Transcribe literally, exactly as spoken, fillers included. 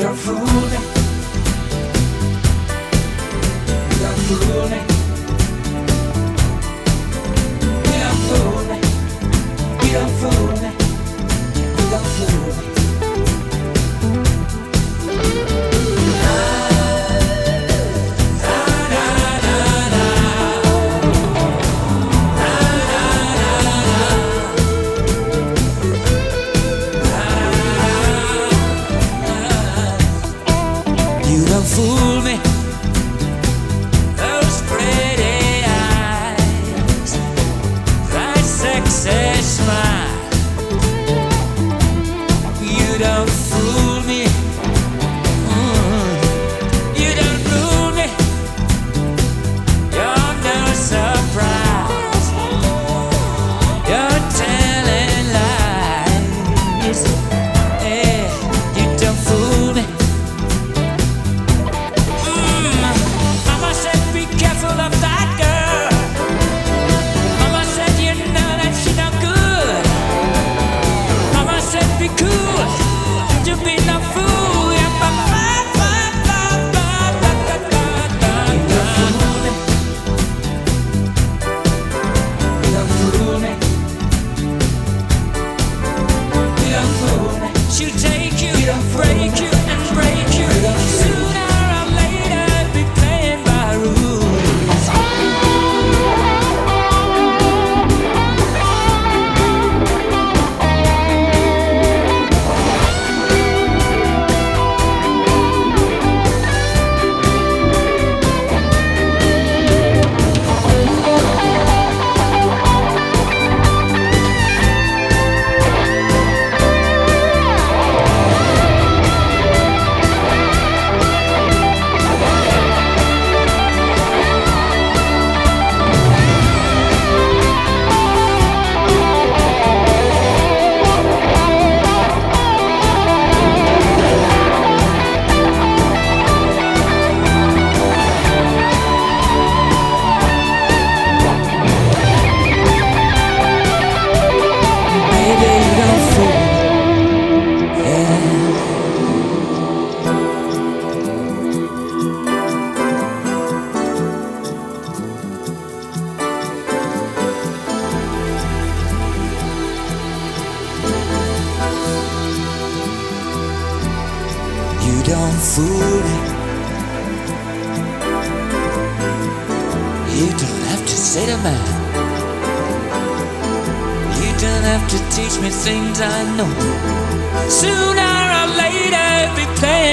don't fool me. You don't fool me. You don't fool me. You don't fool me. You don't fool me. Fool me, those pretty eyes, that sexy smile. You don't fool me, mm. You don't fool me. You're no surprise. You're telling lies. Yeah, you don't fool me. She'll take you, break you, and break you. Sooner or later, be playing by rules. You don't fool me. You don't have to say to man. You don't have to teach me things I know. Sooner or later, be playing